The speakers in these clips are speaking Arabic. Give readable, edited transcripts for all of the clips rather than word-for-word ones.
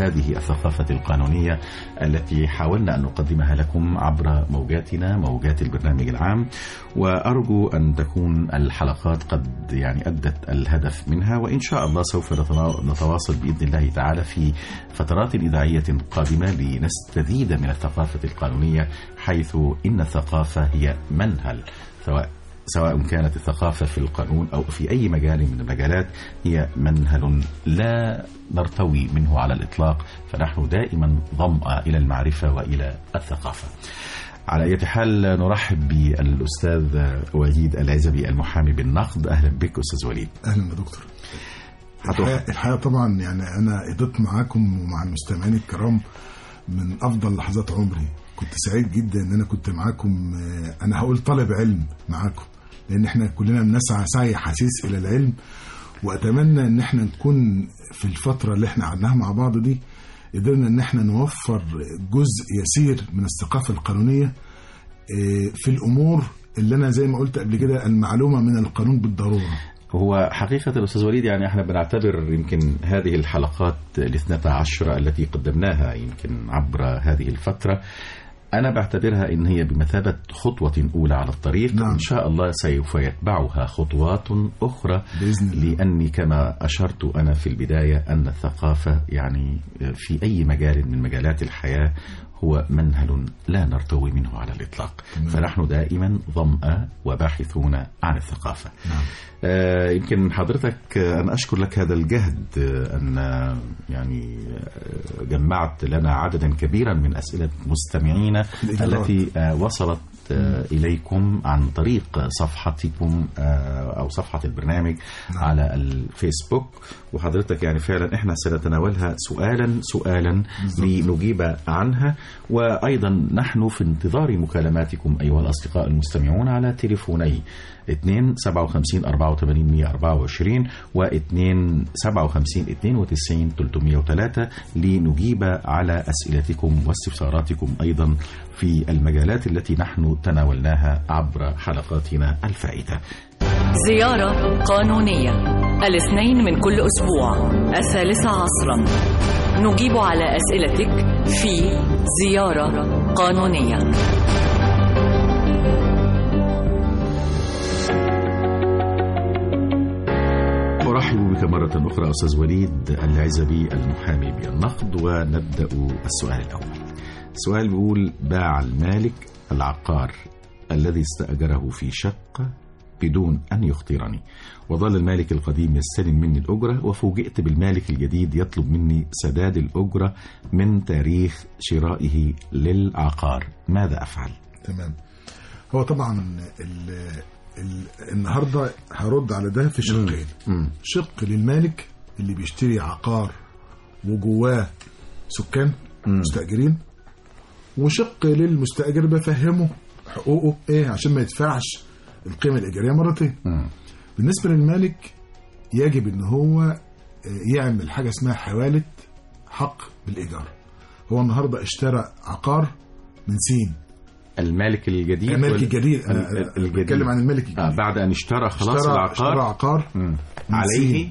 هذه الثقافة القانونية التي حاولنا أن نقدمها لكم عبر موجاتنا، موجات البرنامج العام، وأرجو أن تكون الحلقات قد أدت الهدف منها، وإن شاء الله سوف نتواصل بإذن الله تعالى في فترات إذاعية قادمة لنستزيد من الثقافة القانونية، حيث إن الثقافة هي منهل، سواء كانت الثقافة في القانون أو في أي مجال من المجالات، هي منهل لا نرتوي منه على الإطلاق، فنحن دائما ظمأ إلى المعرفة وإلى الثقافة. على أي حال نرحب بالأستاذ وليد العزبي المحامي بالنقد. أهلا بك أستاذ وليد. أهلا يا دكتور. الحقيقة طبعا أنا قضيت معاكم ومع المستمعين الكرام من أفضل لحظات عمري. كنت سعيد جدا ان انا كنت معاكم. انا هقول طالب علم معاكم، لان احنا كلنا بنسعى سعي حثيث الى العلم، واتمنى ان احنا نكون في الفترة اللي احنا قعدناها مع بعض دي قدرنا ان احنا نوفر جزء يسير من الثقافة القانونية في الامور اللي انا زي ما قلت قبل كده المعلومة من القانون بالضرورة. هو حقيقة الأستاذ وليد احنا بنعتبر يمكن هذه الحلقات 12 التي قدمناها يمكن عبر هذه الفترة، أنا بعتبرها إن هي بمثابة خطوة أولى على الطريق. نعم. إن شاء الله سوف يتبعها خطوات أخرى بإذن الله. لأني كما أشرت أنا في البداية أن الثقافة في أي مجال من مجالات الحياة هو منهل لا نرتوي منه على الإطلاق. فنحن دائما ظمأ وباحثون عن الثقافة. نعم. يمكن حضرتك أنا أشكر لك هذا الجهد، أن جمعت لنا عددا كبيرا من أسئلة مستمعينا التي وصلت إليكم عن طريق صفحتكم أو صفحة البرنامج. نعم. على الفيسبوك، وحضرتك فعلا إحنا سنتناولها سؤالا لنجيب عنها، وأيضا نحن في انتظار مكالماتكم أيها الأصدقاء المستمعون على تليفوني 2 57 84 124 و 2 57 92 303 لنجيب على أسئلتكم واستفساراتكم أيضا في المجالات التي نحن تناولناها عبر حلقاتنا الفائتة. زيارة قانونية الاثنين من كل أسبوع 13 عصرا، نجيب على أسئلتك في زيارة قانونية. أرحب بك مرة أخرى أستاذ وليد العزبي المحامي بالنقد، ونبدأ السؤال الأول. السؤال بيقول: باع المالك العقار الذي استأجره في شقة بدون أن يخطرني، وظل المالك القديم يستلم مني الأجرة، وفوجئت بالمالك الجديد يطلب مني سداد الأجرة من تاريخ شرائه للعقار، ماذا أفعل؟ تمام. هو طبعا النهاردة هرد على ده في شقين. شق للمالك اللي بيشتري عقار وجواه سكان مستأجرين، وشق للمستأجر بفهمه حقوقه ايه عشان ما يدفعش القيمة الإيجارية مرتين. بالنسبة للمالك يجب ان هو يعمل حاجة اسمها حوالة حق بالإيجار. هو النهاردة اشترى عقار من سين، المالك الجديد. المالك الجديد بتكلم عن المالك الجديد. بعد أن اشترى خلاص العقار، اشترى عقار عليه.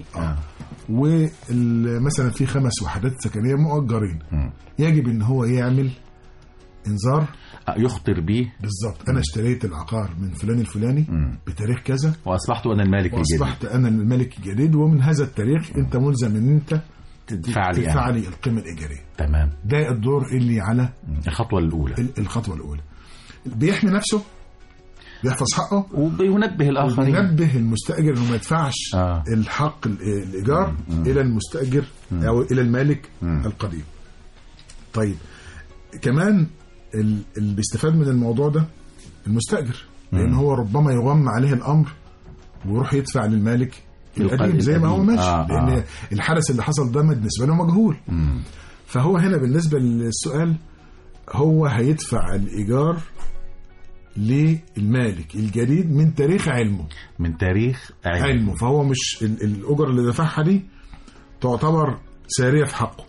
ومثلا في 5 وحدات سكنية مؤجرين، يجب ان هو يعمل انذار يخطر به بالظبط. انا اشتريت العقار من فلان الفلاني بتاريخ كذا، واصبحت انا المالك الجديد، واصبحت انا المالك الجديد، ومن هذا التاريخ انت ملزم ان انت تدفع لي القيمة الإيجارية. تمام. ده الدور اللي على الخطوة الأولى بيحمي نفسه، بيحفظ حقه، وبينبه الآخرين، وبينبه المستأجر إنه ما يدفعش الحق الإيجار إلى المستأجر أو إلى المالك القديم. طيب كمان اللي بيستفاد من الموضوع ده المستأجر، لأن هو ربما يغم عليه الأمر ويروح يدفع للمالك القديم زي ما هو ماشي، لأن الحدث اللي حصل ده بالنسبة له مجهول. فهو هنا بالنسبة للسؤال هو هيدفع الإيجار للمالك الجديد من تاريخ علمه. فهو مش الأجر اللي دفعها دي تعتبر سارية في حقه،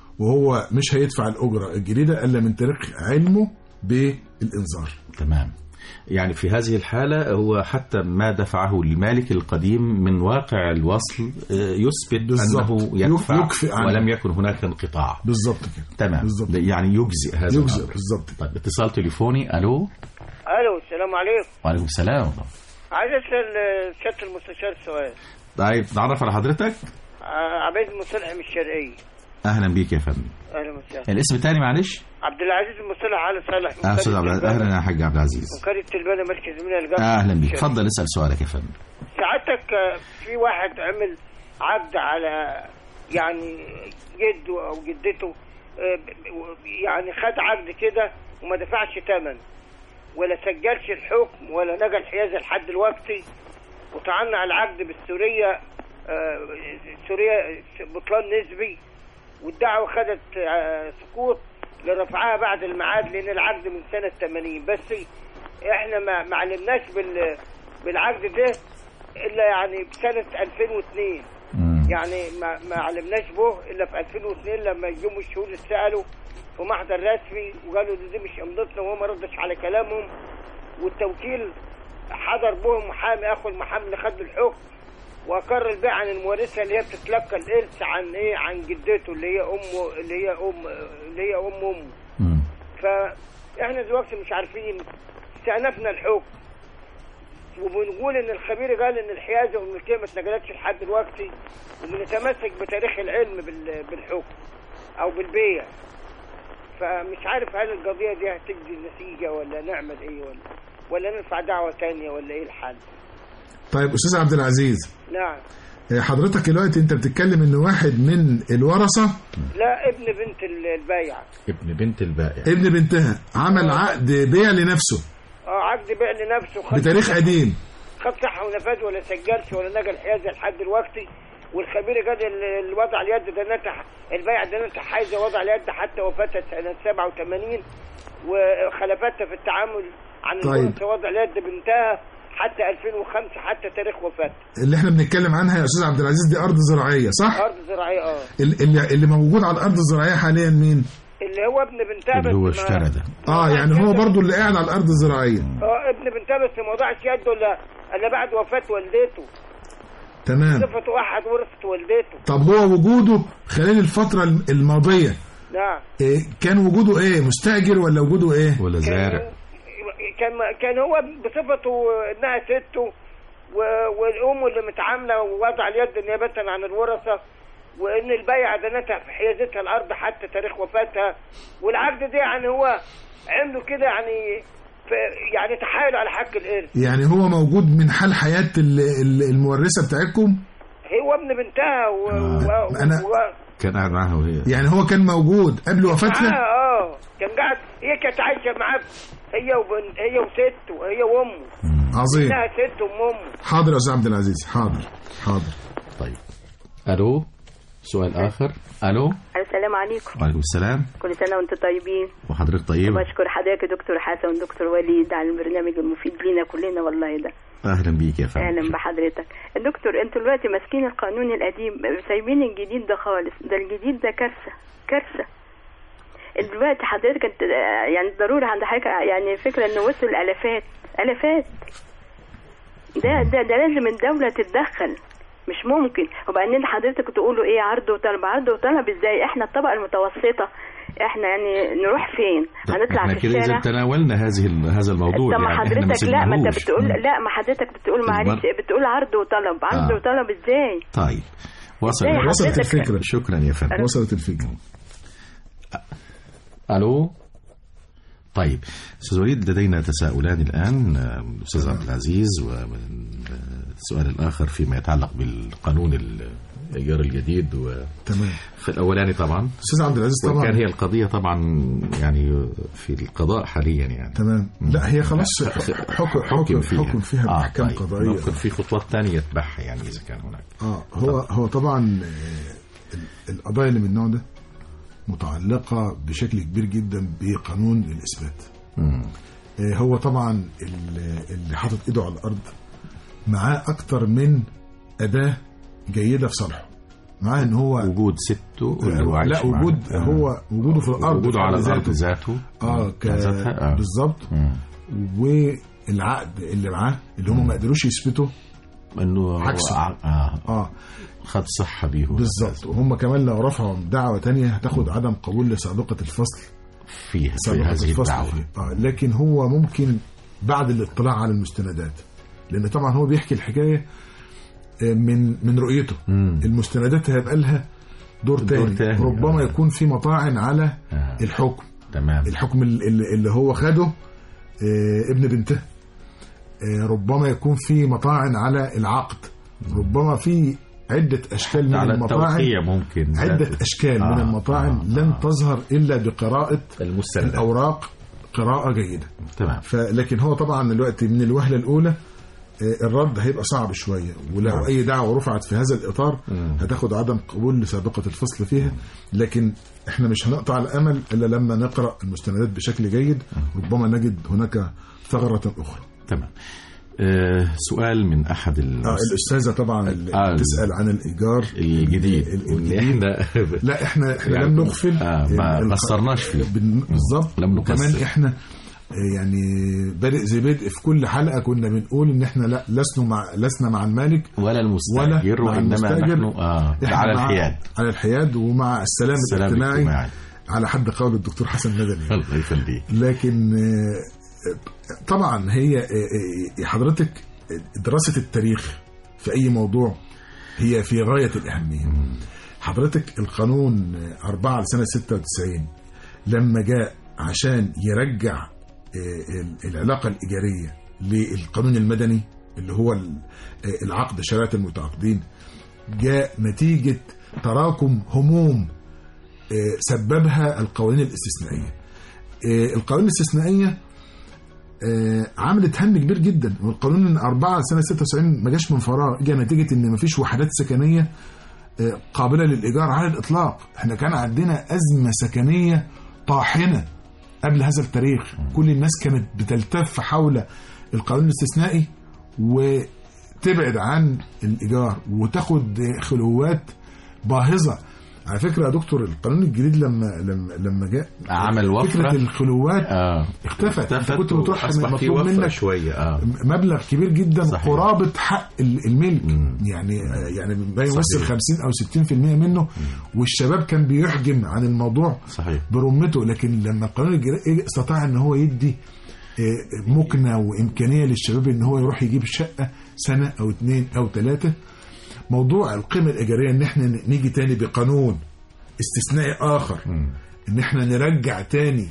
وهو مش هيدفع الأجرة الجديدة إلا من تاريخ علمه بالإنذار. تمام. يعني في هذه الحالة هو حتى ما دفعه لمالك القديم من واقع الوصل يثبت بالزبط. أنه يدفع ولم يكن هناك انقطاع. بالضبط كده. تمام بالزبط. يعني يجزئ هذا يجزئ بالضبط. طيب اتصال تليفوني. ألو. السلام عليكم. وعليكم السلام. عايز اسال سياده المستشار سؤال. طيب نعرف على حضرتك. عبيد المصلح من الشرقيه. اهلا بيك يا فندم. اهلا وسهلا. الاسم الثاني معلش. عبد العزيز المصلح علي صالح. استاذ عبد العزيز. اهلا يا حاج عبد العزيز. وقريه البلد مركز من الجامعه. اهلا بيك. اتفضل اسال سؤالك يا فندم. سعادتك في واحد عمل عقد على يعني جده او جدته، يعني خد عقد كده وما دفعش ثمن ولا سجلش الحكم ولا نجا الحيازه لحد دلوقتي، وطعنا على العقد بالسوريه سوريا بطلان نسبي، والدعوه خدت سقوط لرفعها بعد الميعاد لان العقد من سنه 80. بس احنا ما علمناش بالعقد ده الا يعني بسنه 2002. يعني ما علمناش به الا في 2002 لما يوم الشهود سالوا في محضر رسمي وقالوا دي مش امضتنا، وهو ما ردش على كلامهم، والتوكيل حضر به محامي اخو المحامي اللي خد الحكم واقر البيع عن المورثه اللي هي بتتلقى الارث عن ايه، عن جدته اللي هي ام امه. فاحنا دلوقتي مش عارفين، استأنفنا الحكم وبنقول ان الخبير قال ان الحيازه والملكيه ما اتنقلتش لحد دلوقتي، وبنتمسك بتاريخ العلم بالحكم او بالبيع. فمش عارف هل القضيه دي هتجدي النتيجه ولا نعمل ايه ولا نرفع دعوه ثانيه ولا ايه الحل؟ طيب استاذ عبد العزيز. نعم. حضرتك دلوقتي انت بتتكلم ان واحد من الورثه، لا ابن بنت البايعه، ابن بنت البائع، ابن بنتها عمل عقد بيع لنفسه. عقد بيع لنفسه بتاريخ قديم، خد صحه ونفاذ ولا سجلش ولا نجا الحيازه لحد دلوقتي. والخبير قال الوضع اليد ده نتح البيع ده نتح حيزه وضع اليد حتى وفاتها سنه 87، وخلفاتها في التعامل عن الورثه وضع اليد بنتها حتى 2005 حتى تاريخ وفاتها. اللي احنا بنتكلم عنها يا استاذ عبد العزيز دي ارض زراعيه صح؟ ارض زراعيه. اللي موجود على الارض الزراعيه حاليا مين؟ اللي هو ابن بنتها اللي هو اشترى ده. يعني هو برضو اللي قاعد على الارض الزراعيه. ابن بنتها بس ما وضعش يده الا بعد وفاه والدته. تمام. صفته احد ورثه والدته. طب هو وجوده خلال الفتره الماضيه نعم كان وجوده ايه؟ مستاجر ولا وجوده ايه؟ ولا زارع؟ كان هو بصفته انها سته والام اللي متعامله ووضع اليد نيابه عن الورثه، وان البيعه دنتها في حيازتها الارض حتى تاريخ وفاتها. والعقد ده يعني هو عملوا كده يعني تحايل على حق الارث. يعني هو موجود من حال حياه المورثه بتاعتكم؟ هو ابن بنتها كان قاعد معاها وهي، يعني هو كان موجود قبل وفاتها؟ كان قاعد، هي كانت عايشه معاه، هي وسته وهي وامه. عظيم. انها ست وامه. حاضر يا استاذ عبد العزيز، حاضر. طيب الو، سؤال اخر. الو. السلام عليكم. وعليكم السلام. كل سنه وانتم طيبين. وحضرتك طيب. بشكر حضرتك دكتور حسن ودكتور وليد على البرنامج المفيد لينا كلنا والله ده. اهلا بيك يا فندم. اهلا بحضرتك دكتور. انتوا دلوقتي ماسكين القانون القديم سايبين الجديد ده خالص. ده الجديد ده كارثه. دلوقتي حضرتك انت يعني ضروري عند حضرتك يعني فكره انه وصل الافات ده لازم الدوله تتدخل، مش ممكن. وبعدين حضرتك تقولوا ايه عرض وطلب ازاي؟ احنا الطبقه المتوسطه احنا يعني نروح فين؟ هنطلع في الشارع؟ احنا كده تناولنا هذا الموضوع. طب ما حضرتك لا ما انت بتقول ما حضرتك بتقول معلش بتقول عرض وطلب وطلب ازاي؟ طيب وصلت الفكره. شكرا يا فندم. وصلت الفكره. الو. طيب استاذ وليد، لدينا تساؤلان الان، الاستاذ عبد العزيز، والسؤال الاخر فيما يتعلق بالقانون الايجار الجديد تمام. في الاولاني طبعا استاذ عبد العزيز طبعا كان هي القضيه طبعا يعني في القضاء حاليا يعني تمام. لا هي خلاص حكم فيها باحكام قضائيه. ممكن في خطوات ثانيه يتبعها يعني اذا كان هناك. هو طبعا القضايا اللي من النوع ده متعلقة بشكل كبير جدا بقانون الإثبات. هو طبعا اللي حاطط إيده على الأرض معاه أكتر من أداة جيدة في صالحه. معاه إن هو وجود سته لا وجود هو وجوده في الأرض، وجوده على الأرض ذاته بالظبط. العقد اللي معاه اللي هم ما قدروش يثبتوا انه عكسه. خد صحة بيه بالظبط. وهم كمان لو رفعوا دعوة تانية هتاخد عدم قبول لسابقة الفصل في هذه الدعوة. لكن هو ممكن بعد الاطلاع على المستندات، لأن طبعا هو بيحكي الحكاية من رؤيته. المستندات هيبقى لها دور تاني. ربما يكون في مطاعن على الحكم. تمام. الحكم اللي هو خده ابن بنته، ربما يكون في مطاعن على العقد، ربما في عدة أشكال من المطاعن، ممكن عدة أشكال من المطاعن لن تظهر إلا بقراءة الأوراق قراءة جيدة. تمام. لكن هو طبعا دلوقتي من الوهلة الأولى الرد هيبقى صعب شوية، ولو أي دعوة رفعت في هذا الإطار هتاخد عدم قبول لسابقة الفصل فيها. لكن احنا مش هنقطع الأمل إلا لما نقرأ المستندات بشكل جيد، ربما نجد هناك ثغرة أخرى. تمام. سؤال من أحد الأستاذة طبعا تسأل عن الإيجار الجديد. لا احنا لم نغفل، ما قصرناش فيه بالضبط. وكمان احنا يعني بادئ زي بدء في كل حلقة كنا بنقول ان احنا لسنا مع المالك ولا المستأجر، وإنما نحن على الحياد ومع السلام الاجتماعي على حد قول الدكتور حسن مدني. الله يخليك. لكن طبعا هي حضرتك دراسة التاريخ في أي موضوع هي في غاية الأهمية. حضرتك القانون 4 لسنة 96 لما جاء عشان يرجع العلاقة الإيجارية للقانون المدني اللي هو العقد شرائط المتعاقدين، جاء نتيجة تراكم هموم سببها القوانين الاستثنائية. القوانين الاستثنائية عملت هم كبير جدا. والقانون 4 سنة 96 ما جاش من فراغ، جاء نتيجة ان مفيش وحدات سكنية قابلة للإيجار على الإطلاق. احنا كان عندنا أزمة سكنية طاحنة قبل هذا التاريخ. كل الناس كانت بتلتف حول القانون الاستثنائي وتبعد عن الإيجار وتاخد خلوات باهظة. على فكرة يا دكتور القانون الجديد لما جاء عمل وفرة، فكرة الخلوات اختفت. كنت بتروح مطلوب منك شوية مبلغ كبير جدا، صحيح. قرابة حق الملك، يعني بيوصل 50 أو 60% منه. والشباب كان بيحجم عن الموضوع، صحيح. برمته. لكن لما القانون الجديد استطاع ان هو يدي مكنة وإمكانية للشباب ان هو يروح يجيب شقة سنة أو 2 أو 3. موضوع القيمة الإيجارية ان احنا نيجي تاني بقانون استثنائي آخر، ان احنا نرجع تاني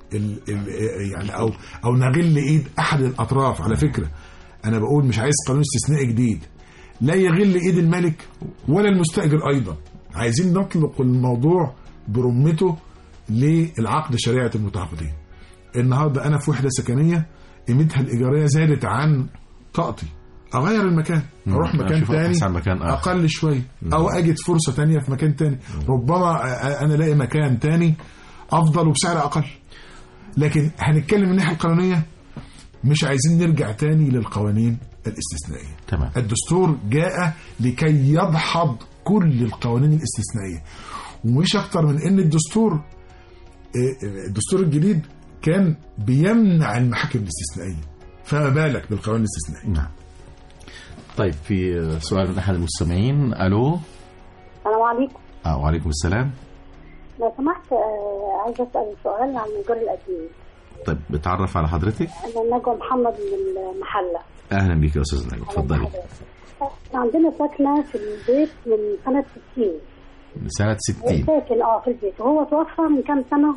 يعني او نغل ايد احد الاطراف. على فكرة انا بقول مش عايز قانون استثنائي جديد لا يغل ايد الملك ولا المستأجر ايضا. عايزين نطلق الموضوع برمته للعقد شريعة المتعاقدين. النهاردة انا في وحدة سكنية قيمتها الإيجارية زادت عن طاقتي، اغير المكان، اروح مكان تاني اقل شوية، او اجد فرصة تانية في مكان تاني. ربما انا الاقي مكان تاني افضل وبسعر اقل. لكن هنتكلم من الناحية القانونية مش عايزين نرجع تاني للقوانين الاستثنائية. تمام. الدستور جاء لكي يدحض كل القوانين الاستثنائية، ومش اكتر من ان الدستور الجديد كان بيمنع المحاكم الاستثنائية، فما بالك بالقوانين الاستثنائية. نعم. طيب في سؤال من أحد المستمعين. ألو. السلام عليكم. وعليكم السلام. لو سمحت عايزة أسأل سؤال عن الإيجار القديم. طيب بتعرف على حضرتك؟ أنا نجوى محمد من المحلة. أهلا بيك يا أستاذ نجوى، اتفضلي. عندنا ساكنة في البيت من سنة 60. من سنة 60. ساكن في البيت، وهو توفى من كام سنة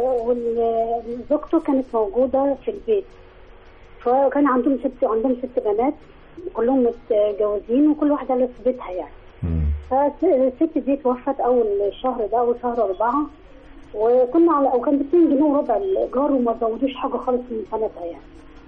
وزوجته كانت موجودة في البيت. فكان عندهم 6 بنات كلهم متجوزين وكل واحدة اللي في بيتها يعني. فالست دي توفت أول شهر ده، أول شهر 4، وكنا وكان ب2 جنيه وربع الإيجار وما زودوش حاجة خالص من سنتها يعني.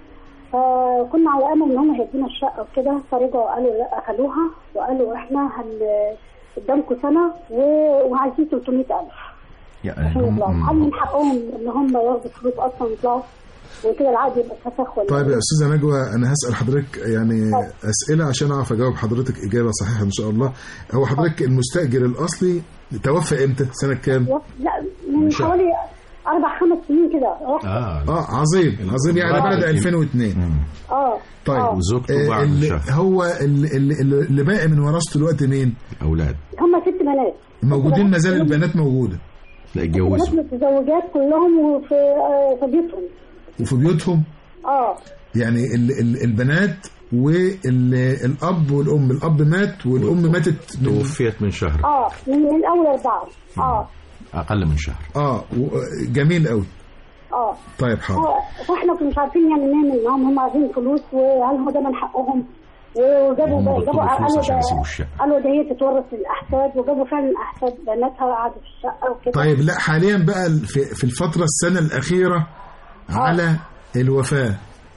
فكنا على أمل إن هم هيدينا الشقة وكده، فرجعوا قالوا لا أخلوها، وقالوا إحنا قدامكم سنة وعايزين 300,000 يعني. هل من حقهم إن هم ياخدوا فلوس أصلا ويطلعوا وكده العقد يبقى فسخ ولا؟ طيب يا أستاذة نجوى أنا هسأل حضرتك يعني أسئلة عشان أعرف أجاوب حضرتك إجابة صحيحة إن شاء الله. هو حضرتك المستأجر الأصلي توفى إمتى؟ سنة كام؟ لا من حوالي 4-5 سنين كده. عظيم عظيم، يعني بلد 2002. طيب وزوجته بعد شهر. هو اللي باقي من ورثته دلوقتي مين؟ اولاد. هم 6 بنات موجودين، ما زال البنات موجوده؟ لا اتجوزوا. متزوجات كلهم وفي بيوتهم. وفي بيوتهم؟ يعني البنات والاب والام، الاب مات والام ماتت توفيت من شهر. من اول 4. اقل من شهر. جميل قوي. طيب حاضر. فاحنا مش عارفين يعني نعمل معاهم، هم عايزين فلوس، وهل هو ده من حقهم؟ وجابوا قالوا ده هي تتورث للاحفاد، وجابوا فعلا احفاد بناتها قعدوا في الشقه وكده. طيب لا، حاليا بقى في الفتره السنه الاخيره على الوفاه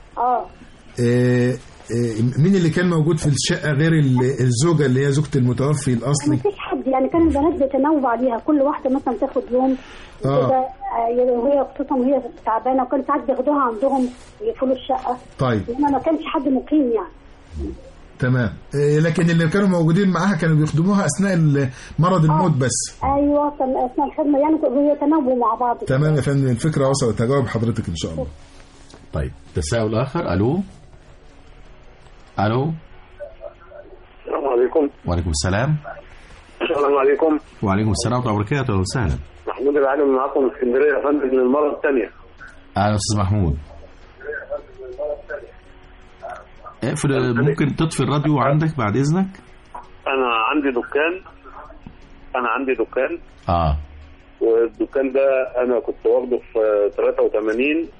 مين اللي كان موجود في الشقه غير الزوجه اللي هي زوجة المتوفي الاصلي؟ مفيش حد، يعني كان البنات بيتناوب عليها، كل واحده مثلا تاخد يوم كده وهي خصوصا وهي تعبانه، وكان ساعات بياخدوها عندهم يقفلوا الشقه. طيب ما كانش حد مقيم يعني. تمام. لكن اللي كانوا موجودين معاها كانوا بيخدموها اثناء مرض الموت بس. ايوه كان اثناء الخدمه، يعني بيتناوبوا مع بعض. تمام يا فندم، الفكره وصلت، هجاوب حضرتك ان شاء الله. طيب تساؤل اخر. الو. السلام عليكم. وعليكم السلام. السلام عليكم. وعليكم السلام ورحمه الله وبركاته. اهلا وسهلا. محمود العالم معاكم من اسكندريه يا فندم من المره الثانيه. اهلا استاذ محمود. اقفل، ممكن تطفي الراديو عندك بعد اذنك؟ انا عندي دكان. والدكان ده انا كنت واخده في 83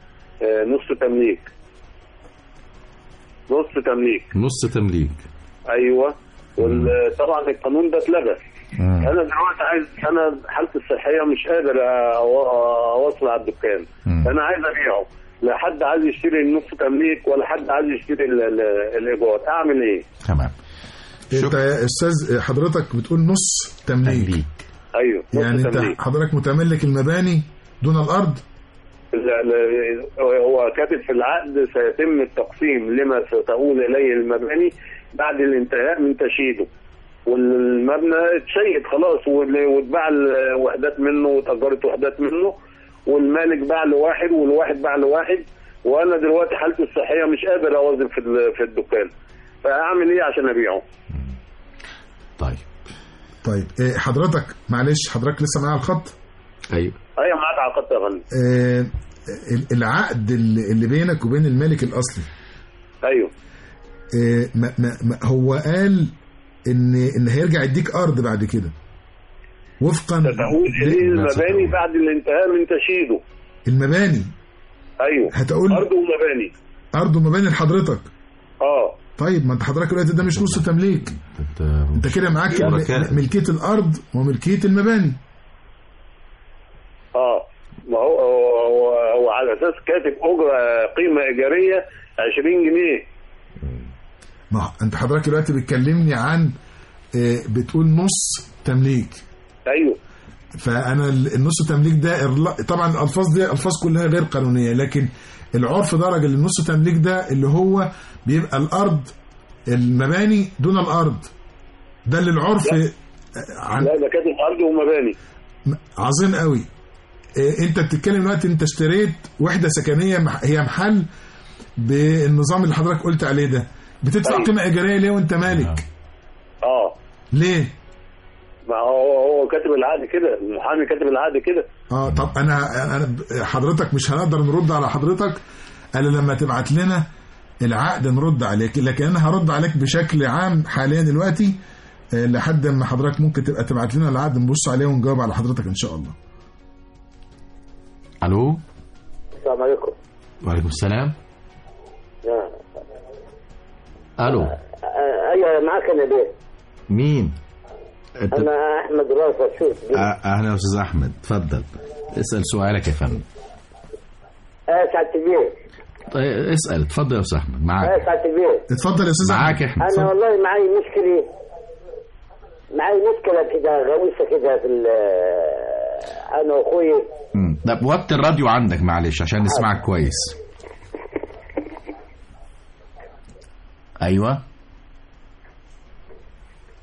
نص تمليك. ايوه. وطبعا القانون ده اتلغى. انا دلوقتي انا حالتي الصحيه مش قادر اوصل على الدكان. انا عايز ابيعه، لا حد عايز يشتري النص تمليك ولا حد عايز يشتري الايجار، اعمل ايه؟ تمام. انت يا استاذ حضرتك بتقول نص تمليك. ايوه يعني انت حضرتك متملك المباني دون الارض؟ هو كاتب في العقد سيتم التقسيم لما ستؤول اليه المباني بعد الانتهاء من تشييده، والمبنى اتشيد خلاص واتباع الوحدات منه واتأجرت وحدات منه، والمالك باع لواحد والواحد باع لواحد، وانا دلوقتي حالتي الصحيه مش قادر اوظف في الدكان، فاعمل ايه عشان ابيعه؟ طيب حضرتك معلش، حضرتك لسه معايا على الخط؟ ايوه معاك على الخط يا فندم. العقد اللي بينك وبين المالك الاصلي، ايوه، ما هو قال ان هيرجع يديك ارض بعد كده وفقا تقول ايه المباني بعد الانتهاء من تشييده. المباني ايوه هتقول ارض ومباني لحضرتك. طيب ما انت حضرتك دلوقتي ده مش نص تمليك، انت كده معاك ملكيه الارض وملكيه المباني. ما هو على اساس كاتب اجره قيمه ايجاريه 20 جنيه. ما انت حضرتك دلوقتي بتكلمني عن بتقول نص تمليك. ايوه. فانا النص تمليك ده طبعا الالفاظ دي الفاظ كلها غير قانونيه، لكن العرف درج النص تمليك ده اللي هو بيبقى الارض المباني دون الارض، ده اللي العرف لا ده كاتب ارض ومباني. عظيم قوي. انت بتتكلم دلوقتي انت اشتريت وحده سكنيه هي محل بالنظام اللي حضرتك قلت عليه ده، بتدفع قيمه ايجاريه ليه وانت مالك؟ ليه؟ ما هو كاتب العقد كده، المحامي كاتب العقد كده. طب انا حضرتك مش هنقدر نرد على حضرتك الا لما تبعت لنا العقد نرد عليك، لكن انا هرد عليك بشكل عام حاليا دلوقتي لحد ما حضرتك ممكن تبقى تبعت لنا العقد نبص عليه ونجاوب على حضرتك ان شاء الله. الو. السلام عليكم. وعليكم السلام. الو. ايوه معاك انا بيه. مين؟ انا احمد رافع. شوف اهلا يا استاذ احمد، اتفضل اسال سؤالك يا فندم. سعادة البيه. طيب اسال، اتفضل يا استاذ احمد معاك. سعادة البيه. اتفضل يا استاذ معاك احمد. انا والله معي مشكله كده غويصه كده في انا واخوي. طب وطي الراديو عندك معلش عشان نسمعك كويس. ايوه.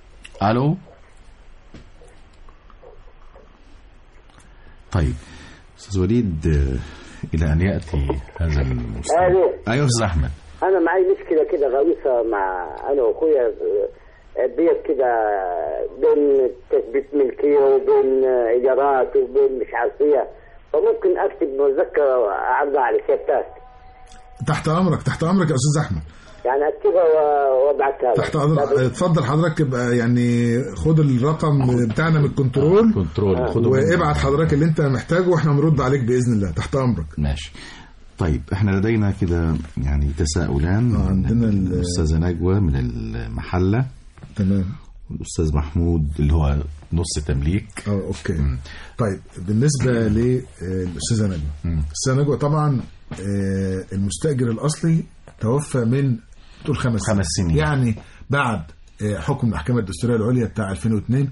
الو. طيب استاذ وليد، الى ان ياتي هذا المستمع. ايوه استاذ احمد، انا معي مشكله كده غويصه مع انا واخويا بيت كده بين تثبيت ملكيه وبين ايجارات وبين مش عارفيه، فممكن اكتب مذكره اعرضها على سيادتك. تحت امرك يا استاذ احمد، يعني اكتبها وابعتها تحت امرك. اتفضل حضرتك، يبقى يعني خد الرقم بتاعنا من الكنترول وابعت حضرتك اللي انت محتاجه واحنا نرد عليك باذن الله. تحت امرك. ماشي. طيب احنا لدينا كده يعني تساؤلان. عندنا الاستاذه نجوى من المحله، تمام، والاستاذ محمود اللي هو نص تمليك. اوكي. طيب بالنسبه للاستاذه نجوى، الاستاذه نجوى طبعا المستاجر الاصلي توفى من طول 5 سنين، يعني بعد حكم المحكمه الدستوريه العليا بتاع 2002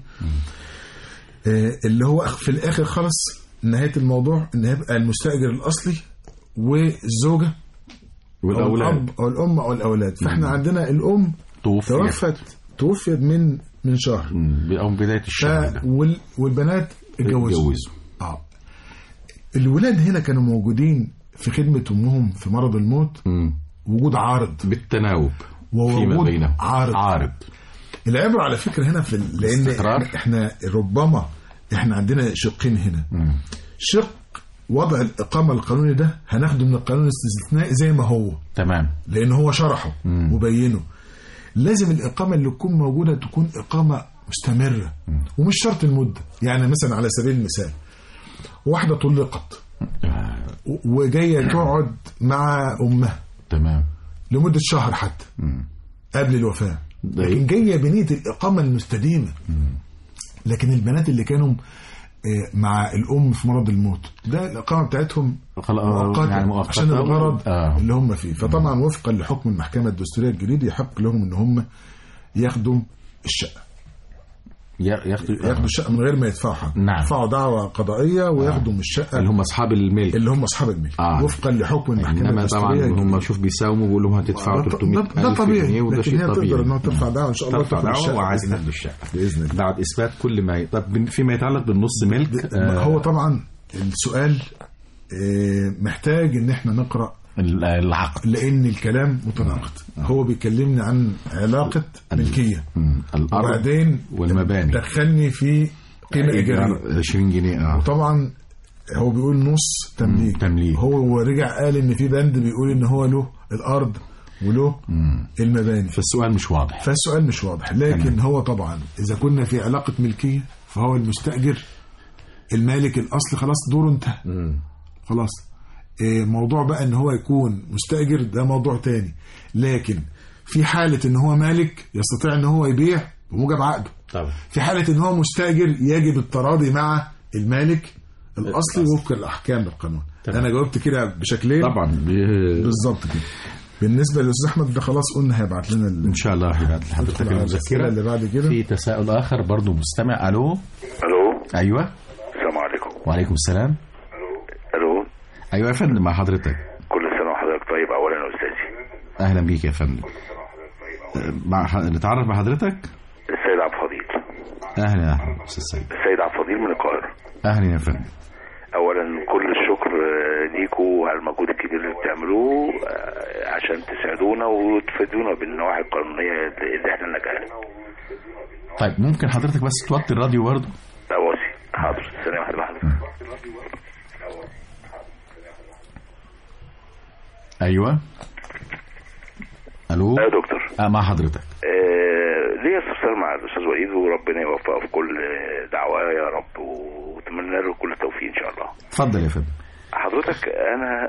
اللي هو في الاخر خلص نهايه الموضوع ان يبقى المستاجر الاصلي والزوجه والاولاد او الام او الاولاد. فاحنا عندنا الام توفيت من شهر او بدايه الشهر، والبنات اتجوزوا. الولاد هنا كانوا موجودين في خدمه امهم في مرض الموت، وجود عارض بالتناوب فيما بينهم، عارض. العبره على فكره هنا في لان احنا ربما احنا عندنا شقين هنا. شق وضع الإقامة القانوني ده هناخده من القانون الاستثنائي زي ما هو، تمام، لأن هو شرحه وبينه. لازم الإقامة اللي تكون موجودة تكون إقامة مستمرة، ومش شرط المدة. يعني مثلا على سبيل المثال واحدة طلقت وجاية تقعد مع أمها، تمام، لمدة شهر حتى قبل الوفاة، لكن جاية بنية الإقامة المستديمة. لكن البنات اللي كانوا مع الأم في مرض الموت ده الإقامة بتاعتهم مؤقتة، يعني عشان الغرض اللي هم فيه. فطبعا وفقا لحكم المحكمة الدستورية الجديد يحق لهم ان هم ياخدوا الشقة، ياخدوا الشقة من غير ما يدفعوا حاجة. نعم. يدفعوا دعوة قضائية وياخدوا من الشقة اللي هم أصحاب الملك، وفقا لحكم المحكمة الدستورية. طبعا هم شوف بيساوموا بيقولوا لهم هتدفعوا 300,000 جنيه، وده شيء طبيعي. تقدر انها ترفع دعوة ان شاء الله، ترفع دعوة وعايز تاخد الشقة بإذن الله بعد إثبات كل ما طب فيما يتعلق بالنص ملك. هو طبعا السؤال محتاج ان احنا نقرأ العقد، لان الكلام متناقض. هو بيكلمني عن علاقة ملكية، وبعدين والمباني دخلني في قيمة إيجارية 20 جنيه. وطبعا هو بيقول نص تمليك. هو رجع قال ان في بند بيقول ان هو له الارض وله المباني. فالسؤال مش واضح. لكن هو طبعا اذا كنا في علاقة ملكية فهو المستأجر المالك الاصلي خلاص دوره انتهى. خلاص. موضوع بقى ان هو يكون مستأجر ده موضوع تاني. لكن في حالة ان هو مالك يستطيع ان هو يبيع بموجب عقده. طبعا. في حالة ان هو مستأجر يجب التراضي مع المالك الاصلي وفق الاحكام القانون. انا جاوبت كده بشكلين طبعا بالظبط كده. بالنسبه للاستاذ احمد ده خلاص قلنا هيبعت لنا ان شاء الله هيبعت لحضرتك المذكره اللي بعد كده. في تساؤل اخر برضو مستمع. الو ايوه السلام عليكم. وعليكم السلام. الو ايوه يا فندم مع حضرتك. كل سنه وحضرتك طيب. اولا يا استاذي اهلا بيك يا فندم. نتعرف بحضرتك. السيد عبد الفضيل. اهلا يا استاذ سيد. السيد عبد الفضيل من القاهره. اهلا يا فندم. اولا كل الشكر ليكوا على المجهود الكبير اللي بتعملوه عشان تساعدونا وتفيدونا بالنواحي القانونيه اللي احنا نجاها. طيب ممكن حضرتك بس توطي الراديو برضه؟ لا واصي. حاضر. ثانيه واحده حضرتك. ايوه الو يا دكتور. مع حضرتك. ليا استفسار مع الاستاذ وليد وربنا يوفقه في كل دعوه يا رب واتمنى له كل التوفيق ان شاء الله. اتفضل يا فندم. حضرتك انا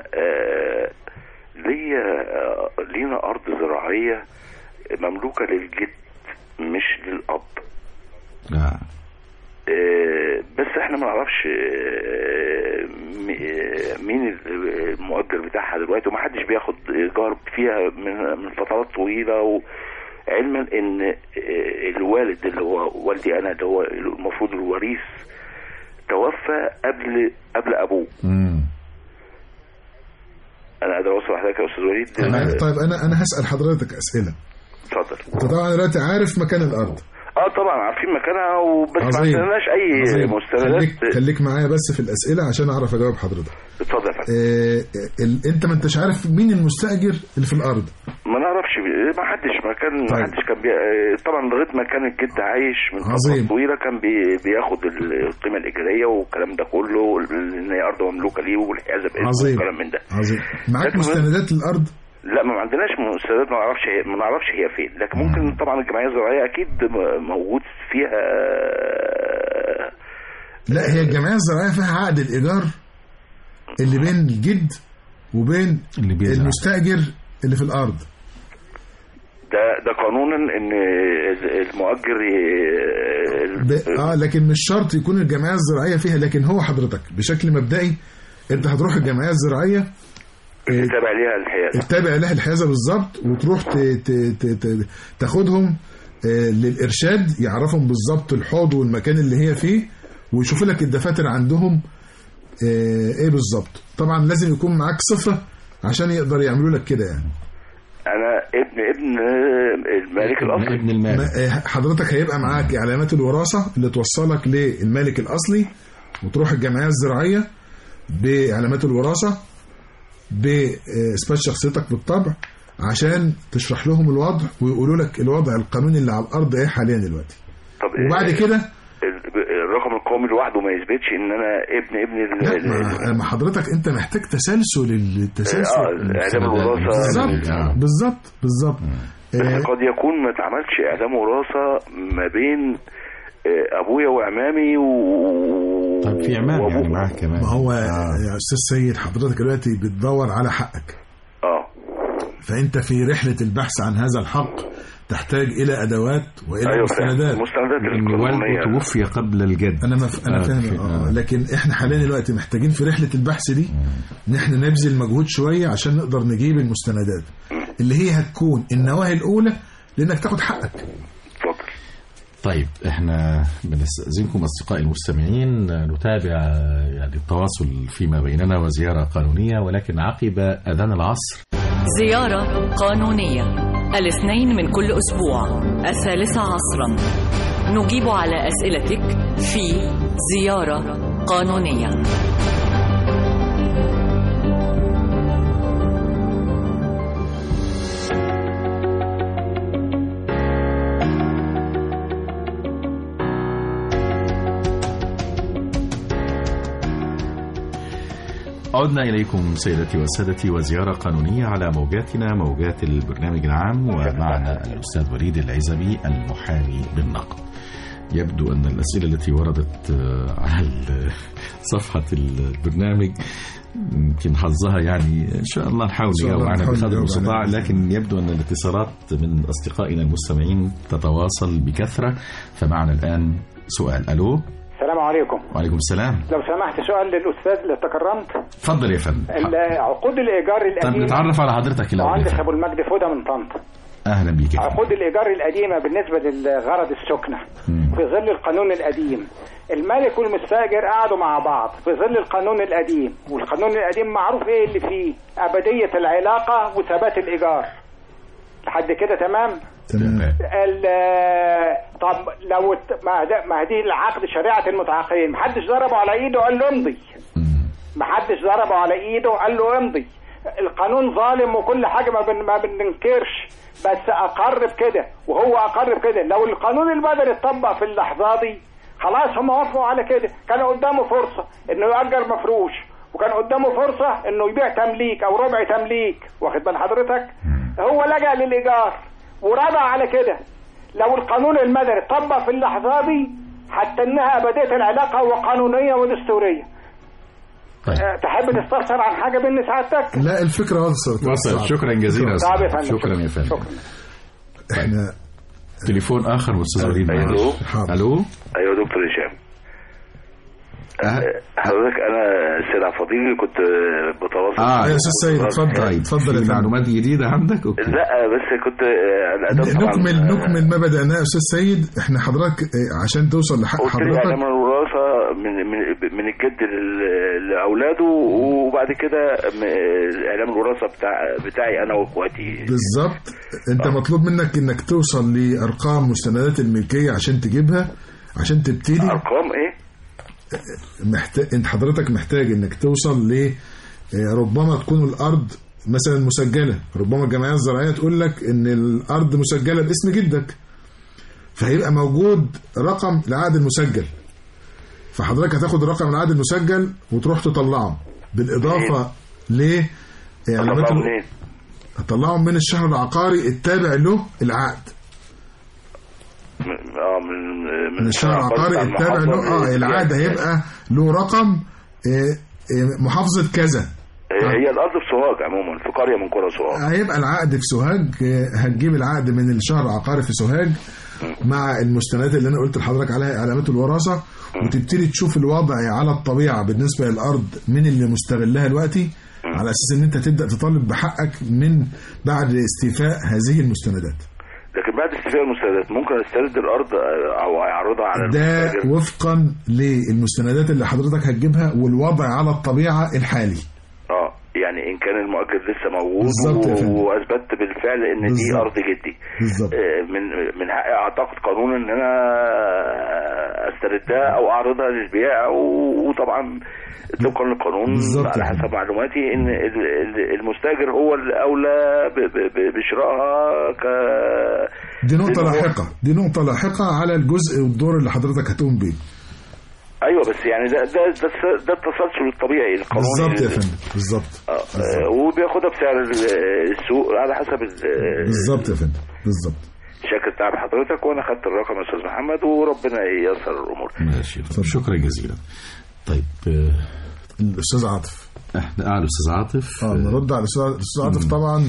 لينا ارض زراعيه مملوكه للجد مش للاب. بس احنا ما نعرفش مين المؤجر بتاعها دلوقتي ومحدش بياخد ايجار فيها من فترات طويله علما ان الوالد اللي هو والدي انا اللي هو المفروض الوريث توفى قبل ابوه. انا قادر اوصل لحضرتك يا استاذ وليد. طيب انا هسال حضرتك اسئله. اتفضل. انت طبعا دلوقتي عارف مكان الارض. طبعا عارفين مكانها، وبس ما عندناش اي مستندات. خليك معايا بس في الاسئله عشان اعرف اجاوب حضرتك. اتفضل يا فندم. انت ما انتش عارف مين المستاجر اللي في الارض؟ ما نعرفش، ما حدش كان طبعا لغايه ما كان الجد عايش من فتره طويله كان بياخد القيمه الايجاريه والكلام ده كله، ان هي ارض مملوكه ليه والحيازه باسمه والكلام من ده. عظيم. معاك مستندات للارض؟ لا ما عندناش مستندات، ما نعرفش هي فين، لكن ممكن طبعا الجمعيه الزراعيه اكيد موجود فيها. لا هي الجمعيه الزراعيه فيها عقد الايجار اللي بين الجد وبين المستاجر اللي في الارض. ده قانونا ان المؤجر لكن مش شرط يكون الجمعيه الزراعيه فيها، لكن هو حضرتك بشكل مبدئي انت هتروح الجمعيه الزراعيه تتابع ليها الحيازه، تتابع لها الحيازه بالظبط، وتروح تاخدهم للارشاد يعرفهم بالظبط الحوض والمكان اللي هي فيه، ويشوف لك الدفاتر عندهم ايه بالظبط. طبعا لازم يكون معاك صفه عشان يقدر يعملوا لك كده. يعني انا ابن المالك الاصلي. ابن المالك. حضرتك هيبقى معاك علامات الوراثه اللي توصلك للمالك الاصلي، وتروح الجمعيه الزراعيه بعلامات الوراثه باثبات شخصيتك بالطبع عشان تشرح لهم الوضع ويقولوا لك الوضع القانوني اللي على الارض ايه حاليا دلوقتي. طب وبعد كده الرقم القومي لوحده ما يثبتش ان انا ابن ما حضرتك انت محتاج تسلسل اعدام الوراثه. بالظبط. قد يكون ما اتعملش اعدام وراثه ما بين ابويا وعمامي طب في عمامي يعني معاك كمان. ما هو يا استاذ سيد حضرتك دلوقتي بتدور على حقك. فانت في رحله البحث عن هذا الحق تحتاج الى ادوات والى مستندات. ان والده توفي قبل الجد. انا فاهم. لكن احنا حاليا دلوقتي محتاجين في رحله البحث دي ان احنا نبذل مجهود شويه عشان نقدر نجيب المستندات اللي هي هتكون النواهي الاولى لانك تاخد حقك. طيب احنا بنستأذنكم أصدقائي المستمعين نتابع يعني التواصل فيما بيننا وزيارة قانونية، ولكن عقب أذان العصر. زيارة قانونية الاثنين من كل أسبوع 3 عصرا، نجيب على أسئلتك في زيارة قانونية. عدنا إليكم سيدتي وسادتي وزيارة قانونية على موجاتنا موجات البرنامج العام، ومعنا الأستاذ وليد العزبي المحامي بالنقد. يبدو أن الأسئلة التي وردت على صفحة البرنامج يمكن حظها يعني إن شاء الله نحاول نجاوب عنها بقدر المستطاع، لكن يبدو أن الاتصالات من أصدقائنا المستمعين تتواصل بكثرة. فمعنا الآن سؤال. ألو. السلام عليكم. وعليكم السلام. لو سمحت سؤال للأستاذ اللي تكرمت. اتفضل يا فندم. عقود الإيجار القديمة. طب نتعرف على حضرتك الأول. مهندس أبو المجد فودة من طنطا. أهلا بيك. عقود الإيجار القديمة بالنسبة للغرض السكنة في ظل القانون القديم، المالك والمستأجر قعدوا مع بعض في ظل القانون القديم، والقانون القديم معروف إيه اللي فيه؟ أبدية العلاقة وثبات الإيجار. لحد كده تمام؟ طب لو ما دي العقد شريعة المتعاقدين، محدش ضربه على ايده قال له امضي. محدش ضربه على ايده قال له امضي. القانون ظالم وكل حاجة ما بننكرش، بس اقر بكده وهو اقر بكده. لو القانون المدني اتطبق في اللحظة دي خلاص هم وافقوا على كده. كان قدامه فرصة انه يأجر مفروش، وكان قدامه فرصة انه يبيع تمليك او ربع تمليك، واخد بال حضرتك؟ هو لجأ للإيجار ورضى على كده. لو القانون المدني اتطبق في اللحظة دي حتى انها أبدية العلاقة وقانونية ودستورية. تحب تستفسر عن حاجة بين سعادتك؟ لا الفكرة وصلت. شكرا جزيلا. شكرا يا فندم. احنا تليفون آخر أستاذ وليد. ألو. أيوة دكتور هشام. حضرتك انا السيد عبد الفضيل كنت بتواصل يا استاذ سيد اتفضل. في معلومات جديده عندك؟ لا بس كنت نكمل ما بدأناه يا استاذ سيد. احنا حضرتك عشان توصل لحق حضرتك الوراثه من الجد لاولاده، وبعد كده اعلام الوراثه بتاعي انا واخواتي. بالظبط. انت مطلوب منك انك توصل لارقام مستندات الملكيه عشان تجيبها، عشان تبتدي. ارقام ايه؟ انت حضرتك محتاج انك توصل ل ربما تكون الارض مثلا مسجله، ربما الجمعيه الزراعيه تقول لك ان الارض مسجله باسم جدك، فهيبقى موجود رقم العقد المسجل، فحضرتك هتاخد الرقم العقد المسجل وتروح تطلعه بالاضافه ل هتطلعه من الشهر العقاري التابع له العقد. من الشهر العقاري التابع له العقد هيبقى له رقم محافظه كذا. هي الارض في سوهاج عموما، في قريه من قرى سوهاج. هيبقى العقد في سوهاج، هتجيب العقد من الشهر العقاري في سوهاج مع المستندات اللي انا قلت لحضرتك عليها علامات الوراثه، وتبتدي تشوف الوضع على الطبيعه بالنسبه للارض من اللي مستغلها دلوقتي، على اساس ان انت تبدا تطالب بحقك من بعد استيفاء هذه المستندات. لكن بعد استيفاء المستندات ممكن استرد الارض او اعرضها على ده المستاجر وفقا للمستندات اللي حضرتك هتجيبها والوضع على الطبيعه الحالي. يعني ان كان المؤجر لسه موجود واثبت بالفعل ان بالزبط. دي ارض جدي بالظبط. من حقي اعتقد قانونا ان انا استردها او اعرضها للبيع، وطبعا طبقا للقانون على حسب معلوماتي ان المستاجر هو الاولى بشرائها. دي نقطه لاحقه على الجزء والدور اللي حضرتك هتقوم بيه. ايوه بس يعني ده التسلسل الطبيعي القانوني بالظبط يا فندم. بالظبط. وبياخدها بسعر السوق على حسب بالظبط يا فندم. بالظبط. شاكر تعب حضرتك، وانا خدت الرقم يا استاذ محمد، وربنا ييسر الامور. ماشي، شكرا جزيلا. طيب الاستاذ عاطف. الاستاذ عاطف. نرد على الاستاذ عاطف. طبعا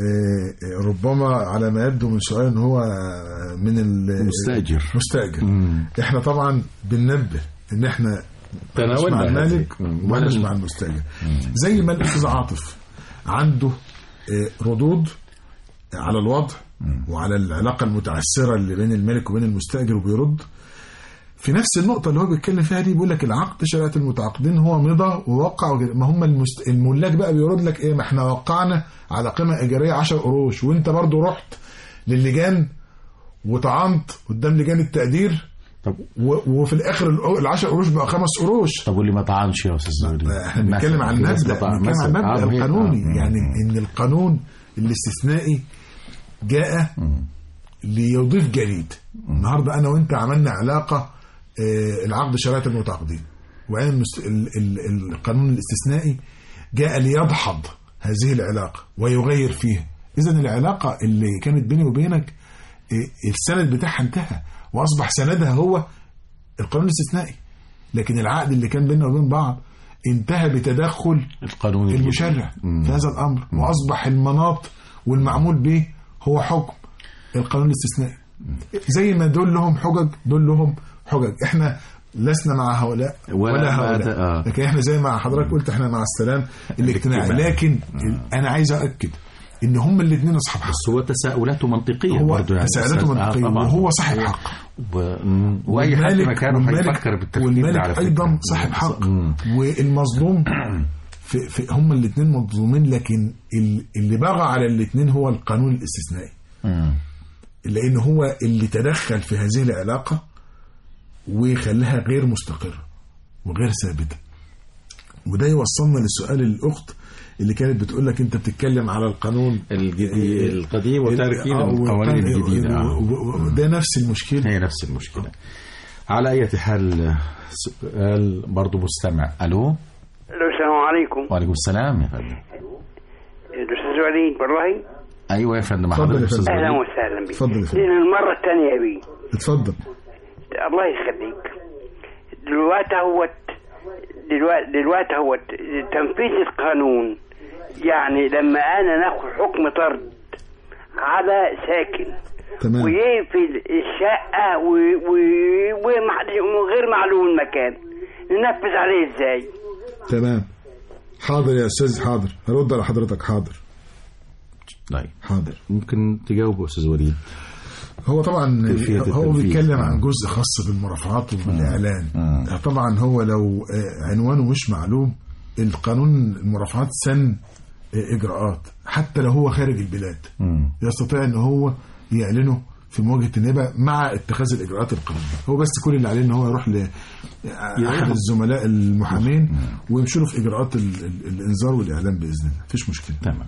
ربما على ما يبدو من سؤال ان هو من المستاجر. احنا طبعا بننبه ان احنا مش مع المالك ولا مع المستاجر. زي ما الاستاذ عاطف عنده ردود على الوضع وعلى العلاقه المتعثره اللي بين المالك وبين المستاجر وبيرد، في نفس النقطه اللي هو بيتكلم فيها دي بيقول لك العقد شريعه المتعاقدين هو مضى ووقع. ما هم الملاك بقى بيرد لك ايه؟ ما احنا وقعنا على قيمه ايجاريه 10 قروش، وانت برضو رحت للجان وطعنت قدام لجان التقدير. طب وفي الاخر ال10 قروش بقى 5 قروش. طب واللي ما طعنش يا استاذ زويل؟ احنا بنتكلم عن المبدا القانوني. يعني ان القانون الاستثنائي جاء ليضيف جديد. النهارده انا وانت عملنا علاقه العقد شريعه المتعاقدين، وعين القانون الاستثنائي جاء ليدحض هذه العلاقه ويغير فيها. اذا العلاقه اللي كانت بيني وبينك السند بتاعها انتهى، واصبح سندها هو القانون الاستثنائي، لكن العقد اللي كان بيننا وبين بعض انتهى بتدخل القانون المشرع في هذا الامر، واصبح المناط والمعمول به هو حكم القانون الاستثنائي. زي ما دول لهم حجج دول لهم حجج. احنا لسنا مع هؤلاء ولا هؤلاء، لكن احنا زي ما حضرتك قلت احنا مع السلام الاجتماعي. لكن انا عايز أؤكد ان هم الاثنين اصحاب حق. بس هو تساؤلاته منطقيه، هو تساؤلاته منطقيه وهو صاحب حق، واي حد مكانه هيفكر بالتفكير والمالك ايضا صاحب حق. والمظلوم في هم الاثنين مظلومين، لكن اللي بغى على الاثنين هو القانون الاستثنائي، لان هو اللي تدخل في هذه العلاقه وخلاها غير مستقره وغير ثابته. وده يوصلنا للسؤال الاخت اللي كانت بتقول لك انت بتتكلم على القانون القديم وتاركين القوانين الجديده. ده نفس المشكله، هي نفس المشكله. على اي حال سؤال برضه مستمع. الو السلام عليكم. وعليكم السلام يا فندم. الاستاذ وليد والله. ايوه يا فندم. اهلا وسهلا بك. اتفضل يا فندم. المره الثانيه بي. اتفضل. الله يخليك. دلوقتي هو تنفيذ القانون، يعني لما انا ناخد حكم طرد على ساكن تمام ويقفل الشقه وغير معلوم المكان، ننفذ عليه ازاي؟ تمام. حاضر يا استاذ، حاضر هرد على حضرتك. حاضر. طيب حاضر. ممكن تجاوب يا استاذ وليد؟ هو طبعا هو بيتكلم عن جزء خاص بالمرافعات وبالاعلان. طبعا هو لو عنوانه مش معلوم، القانون المرافعات سن اجراءات حتى لو هو خارج البلاد يستطيع ان هو يعلنه في مواجهه النيابه مع اتخاذ الاجراءات القانونيه. هو بس كل اللي عليه ان هو يروح لاحد الزملاء المحامين ويمشوا له في اجراءات الانذار والاعلان باذن الله، مفيش مشكله. تمام.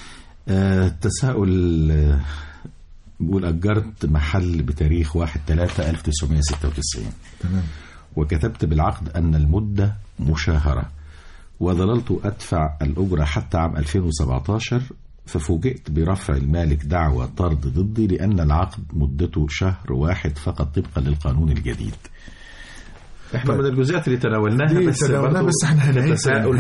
التساؤل بيقول أجرت محل بتاريخ 1/3/1996. تمام. وكتبت بالعقد أن المدة مشاهرة، وظللت أدفع الأجرة حتى عام 2017، ففوجئت برفع المالك دعوى طرد ضدي لأن العقد مدته شهر واحد فقط طبقا للقانون الجديد. احنا من الجزئيات اللي تناولناها بس احنا هنعيد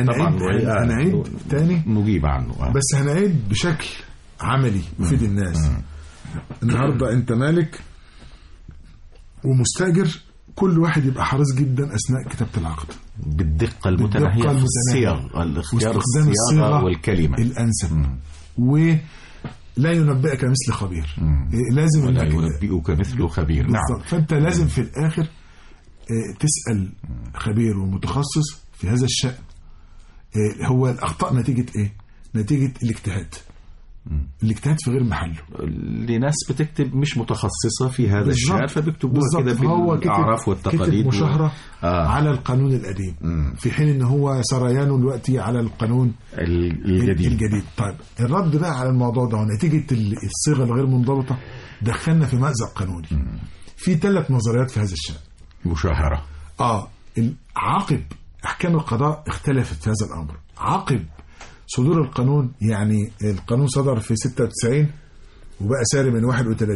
تاني نجيب عنه. بس هنعيد بشكل عملي يفيد الناس. النهارده انت مالك ومستاجر، كل واحد يبقى حريص جدا اثناء كتابه العقد بالدقه المتناهيه في الصيغ، الاختيار الصيغه والكلمه الانسب، ولا ينبئك مثل خبير. لازم ولا ينبئك مثل خبير. نعم. فانت لازم في الاخر تسال خبير ومتخصص في هذا الشأن. هو الاخطاء نتيجه ايه؟ نتيجه الاجتهاد. الاجتهاد في غير محله، لناس بتكتب مش متخصصة في هذا الشأن فبيكتبوها كده بالأعراف والتقاليد مشاهرة على القانون القديم في حين ان هو سريانه دلوقتي على القانون الجديد. طيب الرد بقى على الموضوع ده نتيجة الصيغة الغير منضبطة دخلنا في مأزق قانوني. في 3 نظريات في هذا الشأن. مشاهرة عقب أحكام القضاء اختلفت في هذا الأمر. عقب صدور القانون، يعني القانون صدر في 96 وبقى ساري من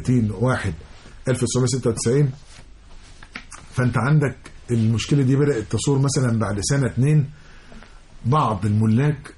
31/1/1996. فانت عندك المشكلة دي بدأت تصور مثلا بعد سنة 2. بعض الملاك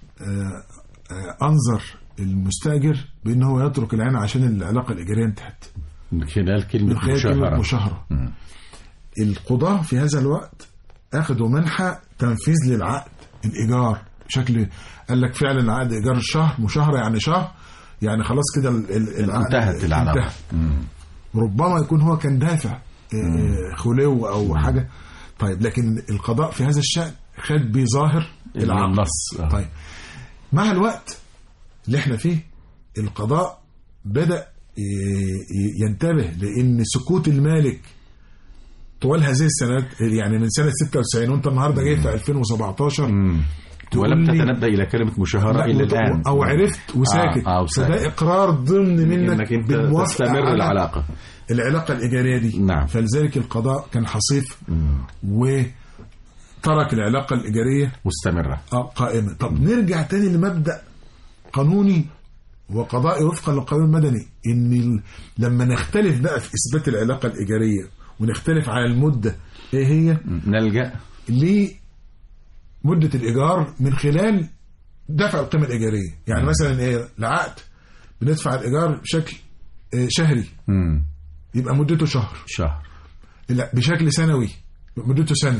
أنظر المستأجر بأنه يترك العين عشان العلاقة الإيجارية انتهت من خلال كلمة مشاهرة. القضاة في هذا الوقت أخذوا منحة تنفيذ للعقد الإيجار بشكل، قال لك فعلا العقد إيجار الشهر مشاهرة، يعني شهر يعني خلاص كده انتهت العلاقة. ربما يكون هو كان دافع خلو أو حاجة. طيب لكن القضاء في هذا الشأن خد بظاهر النص. طيب مع الوقت اللي احنا فيه القضاء بدأ ينتبه لأن سكوت المالك طوال هذه السنوات، يعني من سنة 96 وانت النهاردة جاي في 2017 ولم تتنبأ إلى كلمة مشاهرة إلا الآن، أو عرفت وساكت. فده إقرار ضمن منك بالموافقة على العلاقة الإيجارية دي. نعم. فلذلك القضاء كان حصيف وترك العلاقة الإيجارية مستمرة قائمة. طب نرجع تاني لمبدأ قانوني وقضائي وفقا للقانون المدني، إن لما نختلف بقى في إثبات العلاقة الإيجارية ونختلف على المدة إيه هي، نلجأ مدة الإيجار من خلال دفع القيمة الإيجارية. يعني مثلا إيه، العقد بندفع الإيجار بشكل شهري يبقى مدته شهر. لا بشكل سنوي مدته سنة،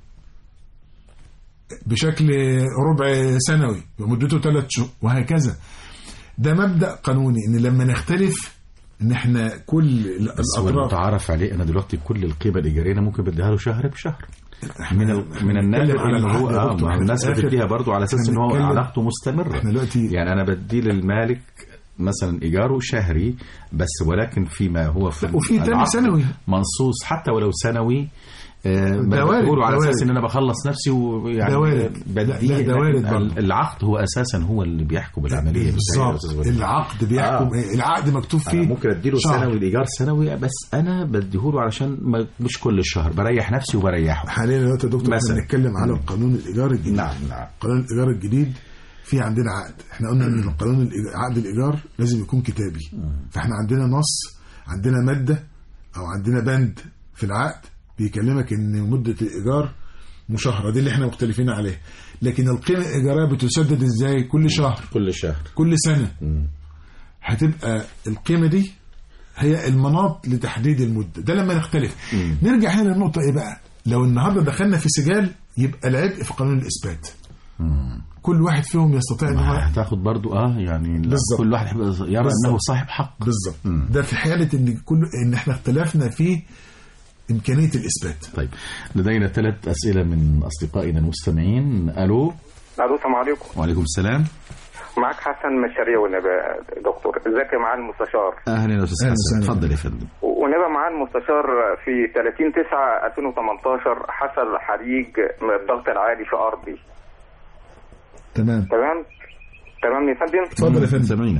بشكل ربع سنوي مدته 3 شهور، وهكذا. ده مبدأ قانوني ان لما نختلف ان احنا كل الاطراف تعرف عليه. انا دلوقتي كل القيمة الإيجارية انا ممكن بديها له شهر بشهر. من النادر ان هو الناس بتديها برضو على اساس ان هو علاقته مستمرة. يعني انا بدي للمالك مثلا ايجاره شهري بس، ولكن فيما هو وفي تاني سنوي منصوص حتى ولو سنوي. بقوله على اساس ان انا بخلص نفسي ويعني بدي العقد هو اساسا هو اللي بيحكم العمليه. بالظبط العقد بيحكم. العقد مكتوب فيه ممكن اديله سنوي الايجار سنوي، بس انا بديهوله علشان مش كل الشهر، بريح نفسي وبريحه. حاليا دلوقتي يا دكتور احنا بنتكلم على قانون الايجار الجديد. نعم. قانون الايجار الجديد في عندنا عقد. احنا قلنا ان قانون عقد الايجار لازم يكون كتابي. فاحنا عندنا نص، عندنا ماده او عندنا بند في العقد بيكلمك ان مدة الإيجار مشاهرة، دي اللي احنا مختلفين عليها. لكن القيمة الإيجارية بتسدد ازاي؟ كل شهر كل سنة. هتبقى القيمة دي هي المناط لتحديد المدة. ده لما نختلف. نرجع هنا للنقطة ايه بقى؟ لو النهاردة دخلنا في سجال يبقى العبء في قانون الإثبات. كل واحد فيهم يستطيع ان هو هتاخد برضو يعني بالزبط. كل واحد يرى انه صاحب حق. بالظبط. ده في حاله ان احنا اختلفنا في امكانيه الاثبات. طيب لدينا 3 اسئله من اصدقائنا المستمعين. الو. السلام عليكم. وعليكم السلام. معك حسن مشارية ونبا دكتور. ازيك يا معالي المستشار؟ اهلا يا استاذ حسن، اتفضل يا فندم. ونبا معالي المستشار، في 30/9/2018 حصل حريق من الضغط العالي في ارضي. تمام يا فندم. اتفضل يا فندم. سامعينا.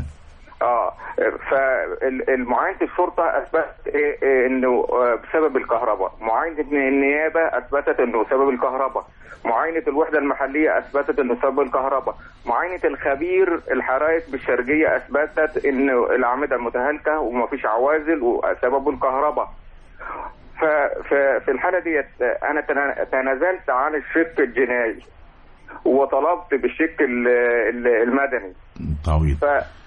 فالمعاينة الشرطة اثبت انه بسبب الكهرباء، معاينة النيابة اثبتت انه سبب الكهرباء، معاينة الوحدة المحلية اثبتت انه سبب الكهرباء، معاينة الخبير الحرائق بالشرقية اثبتت انه الاعمدة المتهالكة ومفيش عوازل وسبب الكهرباء. ففي الحالة ديت انا تنازلت عن الشق الجنائي وطلبت بالشق المدني تعويض.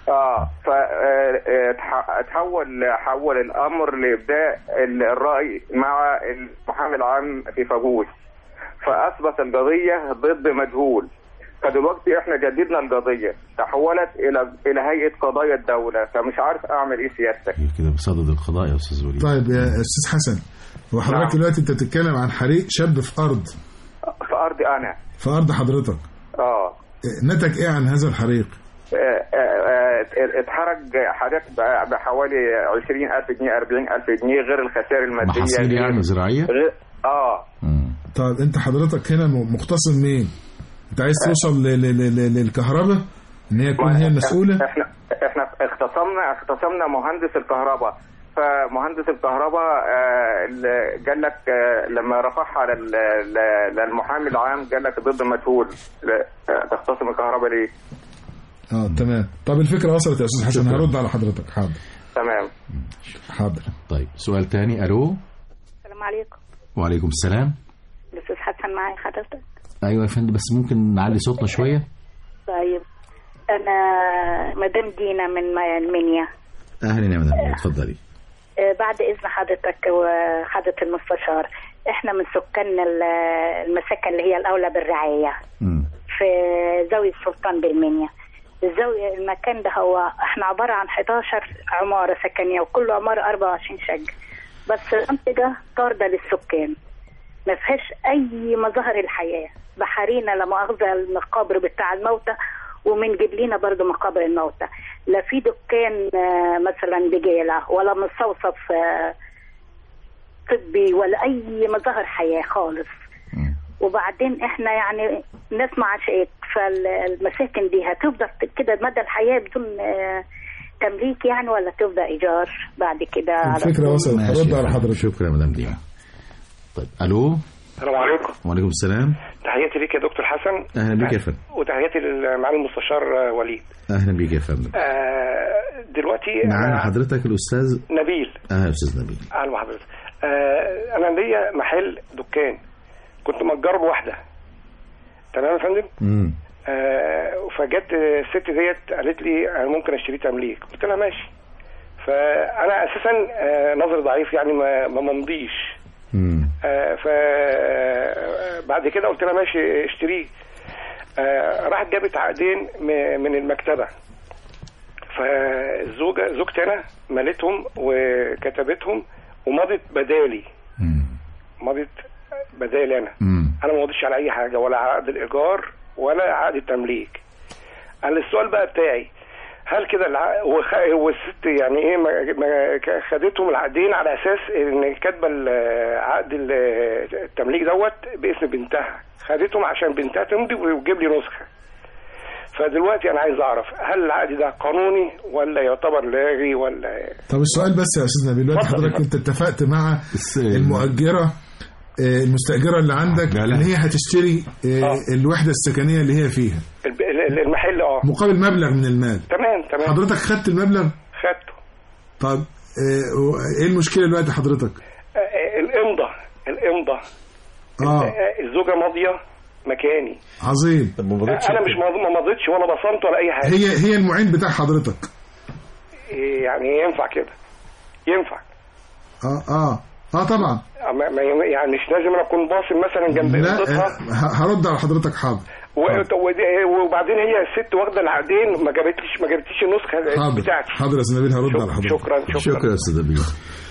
حول الامر لابداء الراي مع المحامي العام في فاجوس، فاثبت القضيه ضد مجهول. فدلوقتي احنا جددنا القضيه، تحولت الى هيئه قضايا الدوله، فمش عارف اعمل ايه سيادتك. كده بصدد القضاء يا استاذ وليد. طيب يا استاذ حسن، هو حضرتك دلوقتي انت بتتكلم عن حريق شاب في ارض. في ارضي انا. في ارض حضرتك. نتج ايه عن هذا الحريق؟ اتحرق حاجات بحوالي 20,000 جنيه 40,000 جنيه غير الخسائر الماديه. محاصيل يعني زراعيه؟ طيب انت حضرتك هنا مختصم مين؟ انت عايز توصل للكهرباء ان هي تكون هي المسؤوله؟ احنا اختصمنا مهندس الكهرباء، فمهندس الكهرباء قال لك لما رفعها للمحامي العام قال لك ضد مجهول، تختصم الكهرباء ليه؟ تمام. طب الفكره وصلت يا استاذ حسن، هرد على حضرتك. حاضر. تمام. حاضر. طيب سؤال تاني. الو. السلام عليكم. وعليكم السلام. الاستاذ حسن معايا حضرتك؟ ايوه يا فندم، بس ممكن نعلي صوتنا شويه. طيب انا مدام دينا من المنيا. اهلا يا مدام، اتفضلي. بعد اذن حضرتك وحضرة المستشار، احنا من سكان المساكن اللي هي الاولى بالرعايه في زاويه السلطان بالمنيا. الزاويه المكان ده هو احنا عباره عن 11 عماره سكنيه، وكل عماره 24 شقه، بس المنطقه طارده للسكان، ما فيهاش اي مظاهر الحياه. بحرينا لا مؤاخذه المقابر بتاع الموتى، ومنجيب لنا برضه مقابر الموتى، لا في دكان مثلا بجيله ولا مستوصف طبي ولا اي مظاهر حياه خالص. وبعدين احنا يعني ناس معاشات، فالمساكن دي هتفضل كده مدى الحياه بدون تمليك يعني، ولا تفضل ايجار بعد كده؟ الفكره وصلت. هرد على حضرتك. شكرا يا مدام دينا. طيب الو. السلام عليكم. وعليكم السلام. تحياتي ليك يا دكتور حسن. اهلا بيك يا فندم. وتحياتي للمعالي المستشار وليد. اهلا بيك يا فندم. دلوقتي معانا حضرتك الاستاذ نبيل. اهلا استاذ نبيل. اهلا بحضرتك. انا ليا محل دكان كنت مأجره بواحده. تمام يا فندم. فجت الست ديت قالت لي انا ممكن اشتري تمليك، قلت لها ماشي. فانا اساسا نظري ضعيف يعني ما ممضيش. فبعد كده قلت لها ماشي اشتريه. راحت جابت عقدين من المكتبه، زوجتي انا ملتهم وكتبتهم ومضت بدالي. انا ما مضيتش على اي حاجه، ولا عقد الايجار ولا عقد التمليك. انا السؤال بقى بتاعي، هل كده والست يعني ايه ما خدتهم العقدين على اساس ان كاتبه عقد التمليك دوت باسم بنتها، خدتهم عشان بنتها تمضي وتجيب لي نسخه. فدلوقتي انا عايز اعرف هل العقد ده قانوني ولا يعتبر لاغي ولا؟ طب السؤال بس يا استاذ نبيل، دلوقتي حضرتك انت اتفقت مع المؤجره المستأجرة اللي عندك اللي هي هتشتري الوحدة السكنية اللي هي فيها المحل مقابل مبلغ من المال. تمام. حضرتك خدت المبلغ؟ خدته. طب ايه المشكلة دلوقتي حضرتك؟ الإمضة الزوجة ماضية مكاني. عظيم. انا مش ما مضيتش ولا بصمت ولا اي حاجة. هي المعين بتاع حضرتك يعني ينفع كده؟ ينفع. طبعا. يعني مش لازم انا اكون باصم مثلا جنب لا هرد على حضرتك. حاضر. وبعدين هي الست واخده العقدين ما جابتليش النسخه بتاعتي. حاضر يا استاذ نبيل، هرد على حضرتك. شكرا يا استاذ نبيل.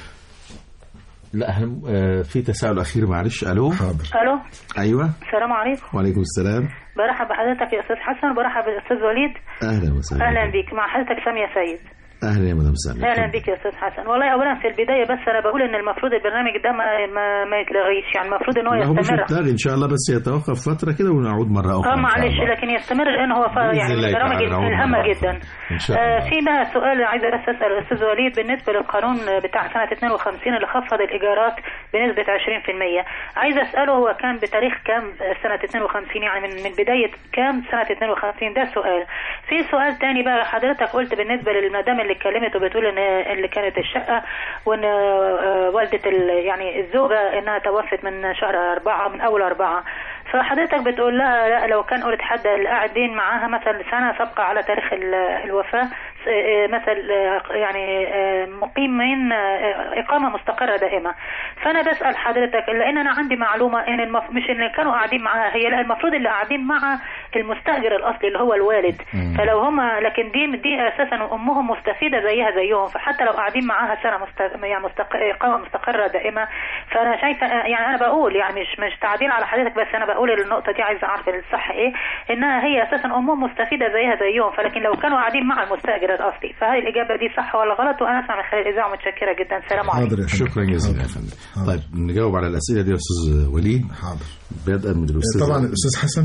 لا في تساؤل اخير معلش. الو. حاضر. الو. ايوه. السلام عليكم. وعليكم السلام. برحب بحضرتك يا استاذ حسن، برحب بالاستاذ وليد. اهلا وسهلا. اهلا بيك. مع حضرتك ساميه سيد. اهلا يا مدام ساميه. اهلا بك يا استاذ حسن. والله اولا في البدايه بس انا بقول ان المفروض البرنامج ده ما يتلغيش، يعني المفروض ان هو يستمر. هو مش يتلغي ان شاء الله، بس يتوقف فتره كده ونعود مره اخرى. معلش، لكن يستمر لان هو يعني من البرامج الهامه جدا. في بقى سؤال عايزه بس اسال الاستاذ وليد بالنسبه للقانون بتاع سنه 52 اللي خفض الايجارات بنسبه 20%. عايزه اساله هو كان بتاريخ كام سنه 52، يعني من بدايه كام سنه 52؟ ده سؤال. في سؤال تاني بقى، حضرتك قلت بالنسبه للمدام اللي اتكلمت وبتقول ان اللي كانت الشقه وان والده يعني الزوجه انها توفت من شهر 4 من اول 4، فحضرتك بتقول لها لا لو كان قلت حد اللي قاعدين معاها مثلا سنه سابقه على تاريخ الوفاه مثل يعني مقيمين اقامه مستقره دائمه. فانا بسال حضرتك لان انا عندي معلومه ان مش اللي كانوا قاعدين معاها هي، لا المفروض اللي قاعدين مع المستاجر الاصلي اللي هو الوالد. فلو هم لكن دي اساسا امهم مستفيده زيها زيهم، فحتى لو قاعدين معاها سنه يعني اقامه مستقره دائمه. فانا شايفه يعني انا بقول يعني مش تعديل على حضرتك، بس انا بقول النقطه دي عايزه اعرف الصح ايه، انها هي اساسا امهم مستفيده زيها زيهم، فلكن لو كانوا قاعدين مع المستاجر الاصلي. فهذه الاجابه دي صح ولا غلط؟ وانا اسمع من خلال الاذاعه. متشكره جدا. سلام عليكم. شكرا جزيلا يا فندم. طيب نجاوب على الاسئله دي يا استاذ وليد. حاضر. بدءا من الاستاذ. طبعا الاستاذ حسن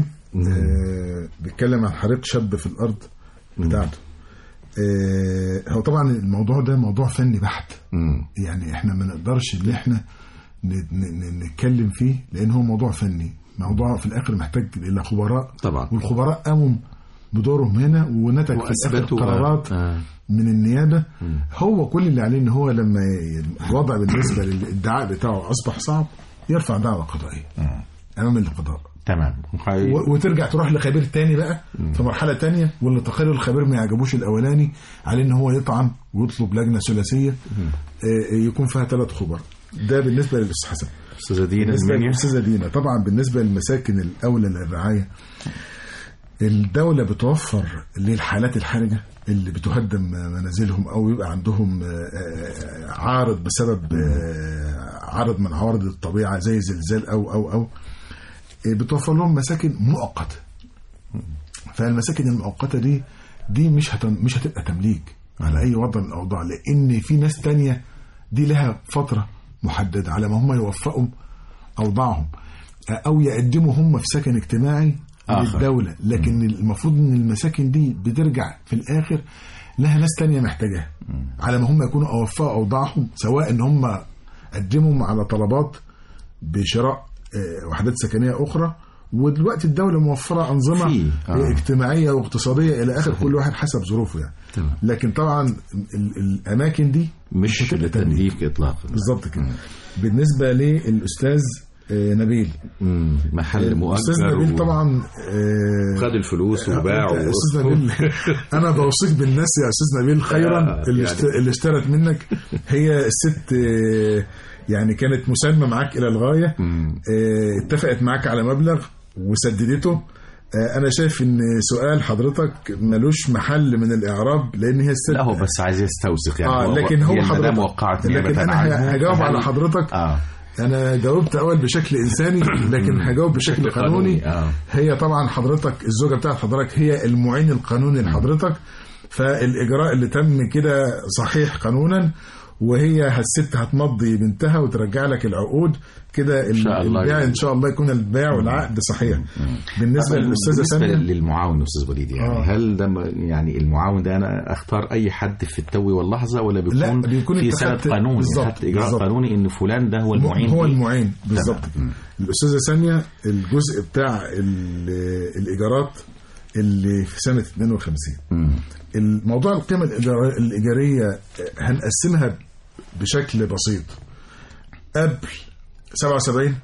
بيتكلم عن حريق شاب في الارض بتاعته. هو طبعا الموضوع ده موضوع فني بحت. يعني احنا ما نقدرش ان احنا نتكلم فيه لان هو موضوع فني، موضوع في الاخر محتاج الى خبراء طبعا، والخبراء قاموا بدورهم هنا ونتج في الاخر قرارات من النيابه. هو كل اللي عليه ان هو لما الوضع بالنسبه للادعاء بتاعه اصبح صعب يرفع دعوى قضائيه امام القضاء. تمام. وترجع تروح لخبير تاني بقى في مرحله تانية، واللي تقرر الخبير ما يعجبوش الاولاني عليه ان هو يطعن ويطلب لجنه ثلاثيه يكون فيها 3 خبراء. ده بالنسبه للاستاذ حسن. استاذه دينا. بالنسبه للاستاذه دينا طبعا بالنسبه للمساكن الاولى للرعايه، الدوله بتوفر للحالات الحرجه اللي بتهدم منازلهم او يبقى عندهم عارض بسبب عرض من عوارض الطبيعه زي زلزال او بتوفر لهم مساكن مؤقته. فالمساكن المؤقته دي مش هتبقى تمليك على اي وضع من الاوضاع، لان في ناس تانية دي لها فتره محدده على ما هم يوفقوا اوضاعهم او يقدموا هم في سكن اجتماعي للدوله. لكن المفروض ان المساكن دي بترجع في الاخر لها ناس تانية محتاجاها على ما هم يكونوا اوفقوا اوضاعهم، سواء ان هم قدموا على طلبات بشراء وحدات سكنيه اخرى. ودلوقتي الدوله موفره انظمه اجتماعيه واقتصاديه الى اخر، كل واحد حسب ظروفه يعني. لكن طبعا الاماكن دي مش للتمليك اطلاقا. بالظبط كده. بالنسبه للاستاذ نبيل، محل مؤجر استاذ نبيل طبعا خد الفلوس وباع. استاذ نبيل انا بوصيك بالناس يا استاذ نبيل خيرا اللي اشترت منك هي الست يعني كانت مسالمه معاك الى الغايه، اتفقت معاك على مبلغ وسددته. انا شايف ان سؤال حضرتك ملوش محل من الاعراب لان هي الست. لا هو بس عايز يستوثق يعني. لكن هو حضرتك وقعت لكن انا هجاوب على حضرتك. انا جاوبت اول بشكل انساني لكن هجاوب بشكل قانوني. هي طبعا حضرتك الزوجه بتاعت حضرتك هي المعين القانوني لحضرتك، فالاجراء اللي تم كده صحيح قانونا، وهي الست هتمضي بنتها وترجع لك العقود كده. البيع ان شاء الله يكون البيع والعقد صحيح. بالنسبه للاستاذه ساميه للمعاون استاذ وليد يعني هل ده يعني المعاون ده انا اختار اي حد في التو واللحظه ولا بيكون في سند قانوني بالظبط اجراء قانوني ان فلان ده هو المعين؟ هو المعين بالظبط. الاستاذه ساميه الجزء بتاع الايجارات اللي في سنه 52 الموضوع القيمه الايجاريه هنقسمها بشكل بسيط. قبل 77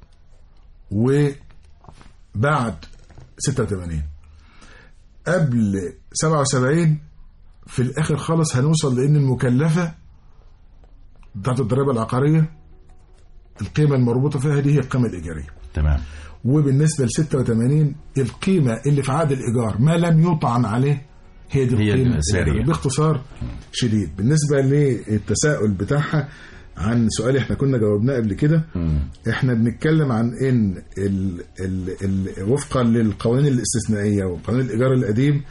وبعد 86. قبل 77 في الاخر خالص هنوصل لان المكلفه بتاعت الضريبه العقاريه القيمة المربوطة فيها دي هي القيمة الإيجارية. تمام. وبالنسبة ل 86 القيمة اللي في عقد الإيجار ما لم يطعن عليه هي دي القيمة السارية باختصار شديد. بالنسبة للتساؤل بتاعها عن سؤال احنا كنا جاوبناه قبل كده، احنا بنتكلم عن ان وفقا للقوانين الاستثنائية وقانون الإيجار القديم،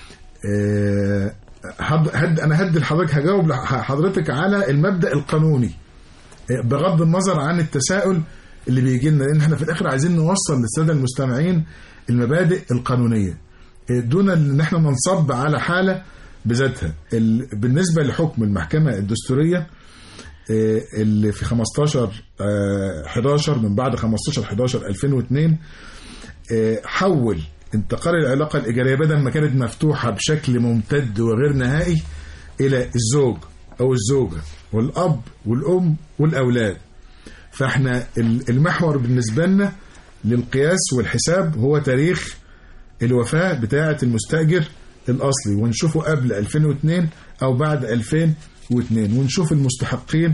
انا هدي لحضرتك هجاوب لحضرتك على المبدأ القانوني بغض النظر عن التساؤل اللي بيجي لنا، لان احنا في الاخر عايزين نوصل للسادة المستمعين المبادئ القانونية دون ان احنا ننصب على حالة بذاتها. بالنسبة لحكم المحكمة الدستورية اللي في 15/11 من بعد 15/11/2002 حول انتقال العلاقة الإيجارية بدل ما كانت مفتوحة بشكل ممتد وغير نهائي إلى الزوج أو الزوجة والأب والأم والأولاد. فاحنا المحور بالنسبة لنا للقياس والحساب هو تاريخ الوفاة بتاعة المستأجر الأصلي، ونشوفه قبل 2002 أو بعد 2002، ونشوف المستحقين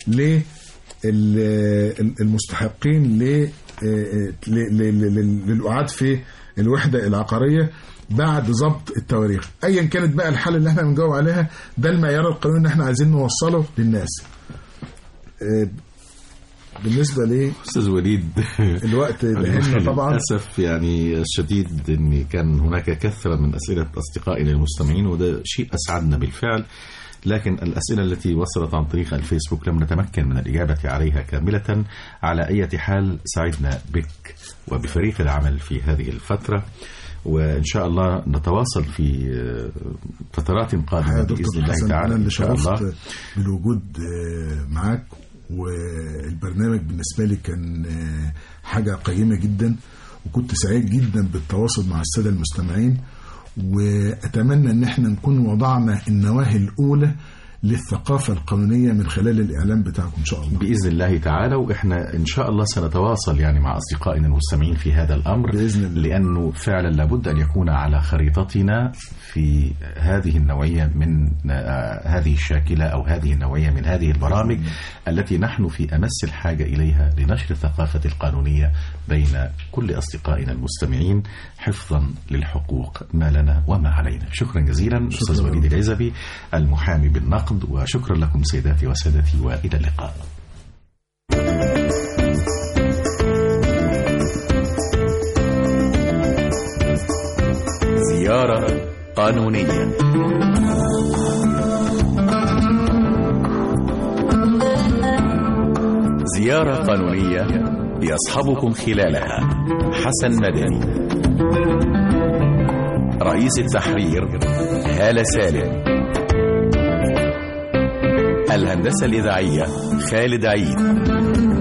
للأعاد في الوحدة العقارية بعد ضبط التواريخ. أيا كانت بقى الحالة اللي احنا بنجاوب عليها، ده المعيار القانوني اللي احنا عايزين نوصله للناس. بالنسبة لي أستاذ وليد الوقت لهنا طبعا للأسف يعني الشديد أن كان هناك كثرة من أسئلة أصدقائنا المستمعين، وده شيء أسعدنا بالفعل، لكن الأسئلة التي وصلت عن طريق الفيسبوك لم نتمكن من الإجابة عليها كاملة. على أي حال سعدنا بك وبفريق العمل في هذه الفترة، وإن شاء الله نتواصل في فترات قادمة بإذن الله تعالى. إن شاء الله بالوجود معك، والبرنامج بالنسبة لي كان حاجة قيمة جدا، وكنت سعيد جدا بالتواصل مع السادة المستمعين، وأتمنى أن احنا نكون وضعنا النواهي الأولى للثقافة القانونية من خلال الإعلام بتاعكم إن شاء الله بإذن الله تعالى. وإحنا إن شاء الله سنتواصل يعني مع أصدقائنا المستمعين في هذا الأمر بإذن الله، لأنه فعلا لابد أن يكون على خريطتنا في هذه النوعية من هذه الشاكلة أو هذه النوعية من هذه البرامج التي نحن في أمس الحاجة إليها لنشر الثقافة القانونية بين كل أصدقائنا المستمعين، حفظا للحقوق ما لنا وما علينا. شكرا جزيلا أستاذ وليد العزبي المحامي بالنقد، وشكرا لكم سيداتي وسادتي، وإلى اللقاء. زيارة قانونية. زيارة قانونية يصحبكم خلالها حسن مدني، رئيس التحرير هالة سالم، الهندسة الإذاعية خالد عيد،